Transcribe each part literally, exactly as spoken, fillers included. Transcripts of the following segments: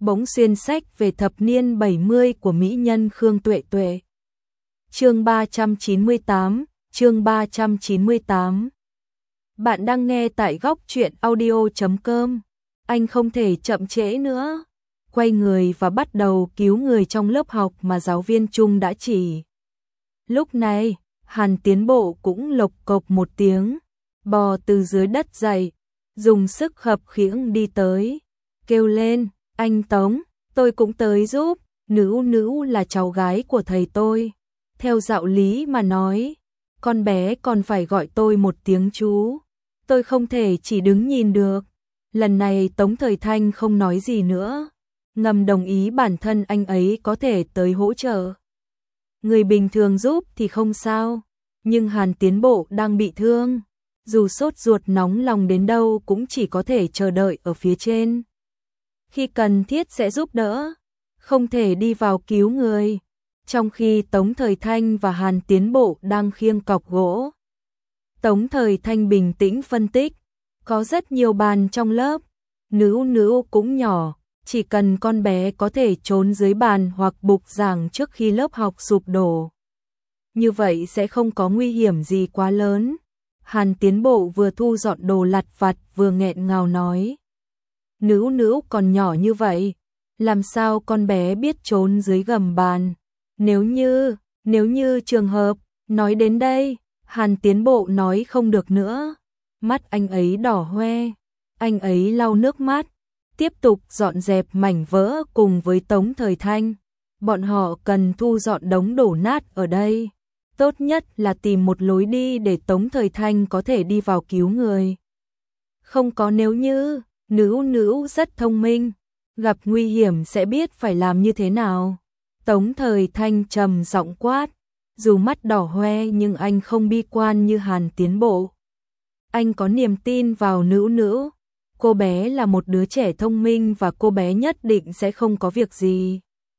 bỗng xuyên sách về thập niên bảy mươi của mỹ nhân Khương Tuệ Tuệ. Chương ba trăm chín mươi tám, chương ba trăm chín mươi tám. Bạn đang nghe tại góc truyện audio chấm com. Anh không thể chậm trễ nữa. Quay người và bắt đầu cứu người trong lớp học mà giáo viên Trung đã chỉ. Lúc này, Hàn Tiến Bộ cũng lộc cộc một tiếng, bò từ dưới đất dậy, dùng sức khập khiễng đi tới, kêu lên, anh Tống, tôi cũng tới giúp, Nữ Nữ là cháu gái của thầy tôi. Theo đạo lý mà nói, con bé còn phải gọi tôi một tiếng chú, tôi không thể chỉ đứng nhìn được. Lần này Tống Thời Thanh không nói gì nữa, ngầm đồng ý bản thân anh ấy có thể tới hỗ trợ. Người bình thường giúp thì không sao, nhưng Hàn Tiến Bộ đang bị thương, dù sốt ruột nóng lòng đến đâu cũng chỉ có thể chờ đợi ở phía trên. Khi cần thiết sẽ giúp đỡ, không thể đi vào cứu người. Trong khi Tống Thời Thanh và Hàn Tiến Bộ đang khiêng cọc gỗ, Tống Thời Thanh bình tĩnh phân tích, có rất nhiều bàn trong lớp, Nữ Nữ cũng nhỏ, chỉ cần con bé có thể trốn dưới bàn hoặc bục giảng trước khi lớp học sụp đổ, như vậy sẽ không có nguy hiểm gì quá lớn. Hàn Tiến Bộ vừa thu dọn đồ lặt vặt vừa nghẹn ngào nói, Nữ Nữ còn nhỏ như vậy, làm sao con bé biết trốn dưới gầm bàn? Nếu như, nếu như trường hợp, nói đến đây, Hàn Tiến Bộ nói không được nữa, mắt anh ấy đỏ hoe, anh ấy lau nước mắt, tiếp tục dọn dẹp mảnh vỡ cùng với Tống Thời Thanh. Bọn họ cần thu dọn đống đổ nát ở đây, tốt nhất là tìm một lối đi để Tống Thời Thanh có thể đi vào cứu người. Không có nếu như, Nữ Nữ rất thông minh, gặp nguy hiểm sẽ biết phải làm như thế nào. Tống Thời Thanh trầm giọng quát, dù mắt đỏ hoe nhưng anh không bi quan như Hàn Tiến Bộ. Anh có niềm tin vào Nữ Nữ, cô bé là một đứa trẻ thông minh và cô bé nhất định sẽ không có việc gì.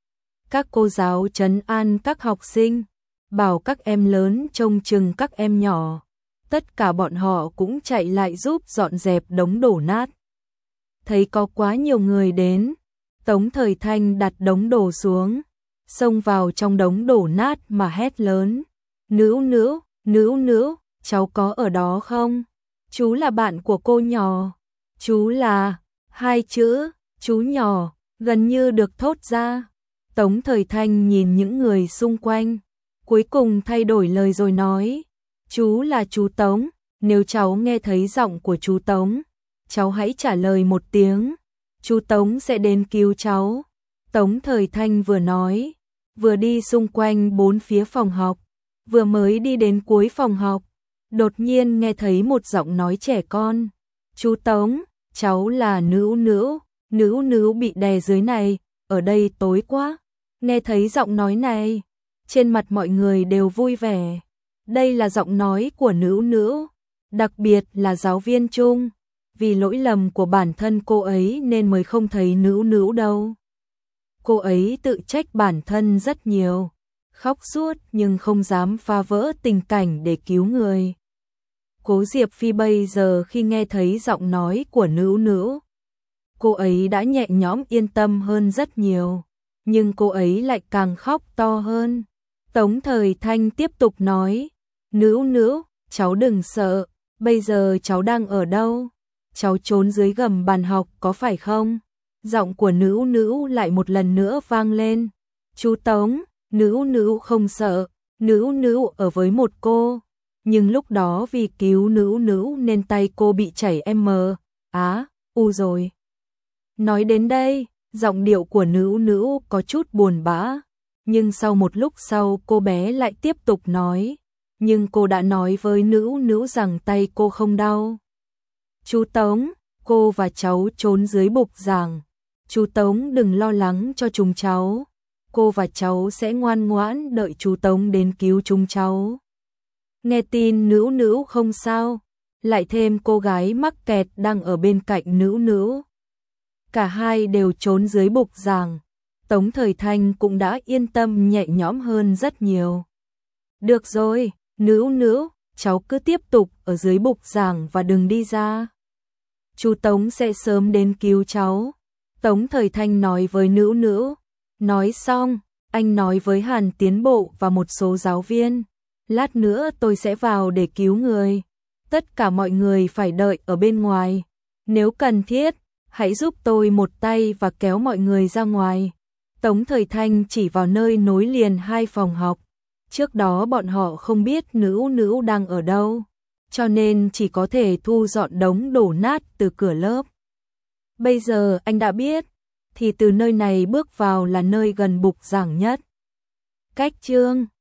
Các cô giáo trấn an các học sinh, bảo các em lớn trông chừng các em nhỏ. Tất cả bọn họ cũng chạy lại giúp dọn dẹp đống đổ nát. Thấy có quá nhiều người đến, Tống Thời Thanh đặt đống đồ xuống, xông vào trong đống đổ nát mà hét lớn, Nữ Nữ, Nữ Nữ, cháu có ở đó không? Chú là bạn của cô nhỏ. Chú là, hai chữ, chú nhỏ, gần như được thốt ra. Tống Thời Thanh nhìn những người xung quanh, cuối cùng thay đổi lời rồi nói, chú là chú Tống, nếu cháu nghe thấy giọng của chú Tống, cháu hãy trả lời một tiếng, chú Tống sẽ đến cứu cháu. Tống Thời Thanh vừa nói, vừa đi xung quanh bốn phía phòng học, vừa mới đi đến cuối phòng học, đột nhiên nghe thấy một giọng nói trẻ con, chú Tống, cháu là Nữ Nữ, Nữ Nữ bị đè dưới này, ở đây tối quá. Nghe thấy giọng nói này, trên mặt mọi người đều vui vẻ. Đây là giọng nói của Nữ Nữ, đặc biệt là giáo viên Trung, vì lỗi lầm của bản thân cô ấy nên mới không thấy Nữ Nữ đâu. Cô ấy tự trách bản thân rất nhiều, khóc suốt nhưng không dám phá vỡ tình cảnh để cứu người. Cố Diệp Phi bây giờ khi nghe thấy giọng nói của Nữ Nữ, cô ấy đã nhẹ nhõm yên tâm hơn rất nhiều, nhưng cô ấy lại càng khóc to hơn. Tống Thời Thanh tiếp tục nói, Nữ Nữ, cháu đừng sợ, bây giờ cháu đang ở đâu? Cháu trốn dưới gầm bàn học có phải không? Giọng của Nữ Nữ lại một lần nữa vang lên, chú Tống, Nữ Nữ không sợ, Nữ Nữ ở với một cô. Nhưng lúc đó vì cứu Nữ Nữ nên tay cô bị chảy M, á, u rồi. Nói đến đây, giọng điệu của Nữ Nữ có chút buồn bã, nhưng sau một lúc sau cô bé lại tiếp tục nói, nhưng cô đã nói với Nữ Nữ rằng tay cô không đau. Chú Tống, cô và cháu trốn dưới bục giảng, chú Tống đừng lo lắng cho chúng cháu, cô và cháu sẽ ngoan ngoãn đợi chú Tống đến cứu chúng cháu. Nghe tin Nữ Nữ không sao, lại thêm cô gái mắc kẹt đang ở bên cạnh Nữ Nữ. Cả hai đều trốn dưới bục giảng, Tống Thời Thanh cũng đã yên tâm nhẹ nhõm hơn rất nhiều. Được rồi, Nữ Nữ, cháu cứ tiếp tục ở dưới bục giảng và đừng đi ra. Chú Tống sẽ sớm đến cứu cháu. Tống Thời Thanh nói với Nữu Nữu. Nói xong, anh nói với Hàn Tiến Bộ và một số giáo viên. Lát nữa tôi sẽ vào để cứu người. Tất cả mọi người phải đợi ở bên ngoài. Nếu cần thiết, hãy giúp tôi một tay và kéo mọi người ra ngoài. Tống Thời Thanh chỉ vào nơi nối liền hai phòng học. Trước đó bọn họ không biết Nữu Nữu đang ở đâu, cho nên chỉ có thể thu dọn đống đổ nát từ cửa lớp. Bây giờ anh đã biết, thì từ nơi này bước vào là nơi gần bục giảng nhất. Cách chương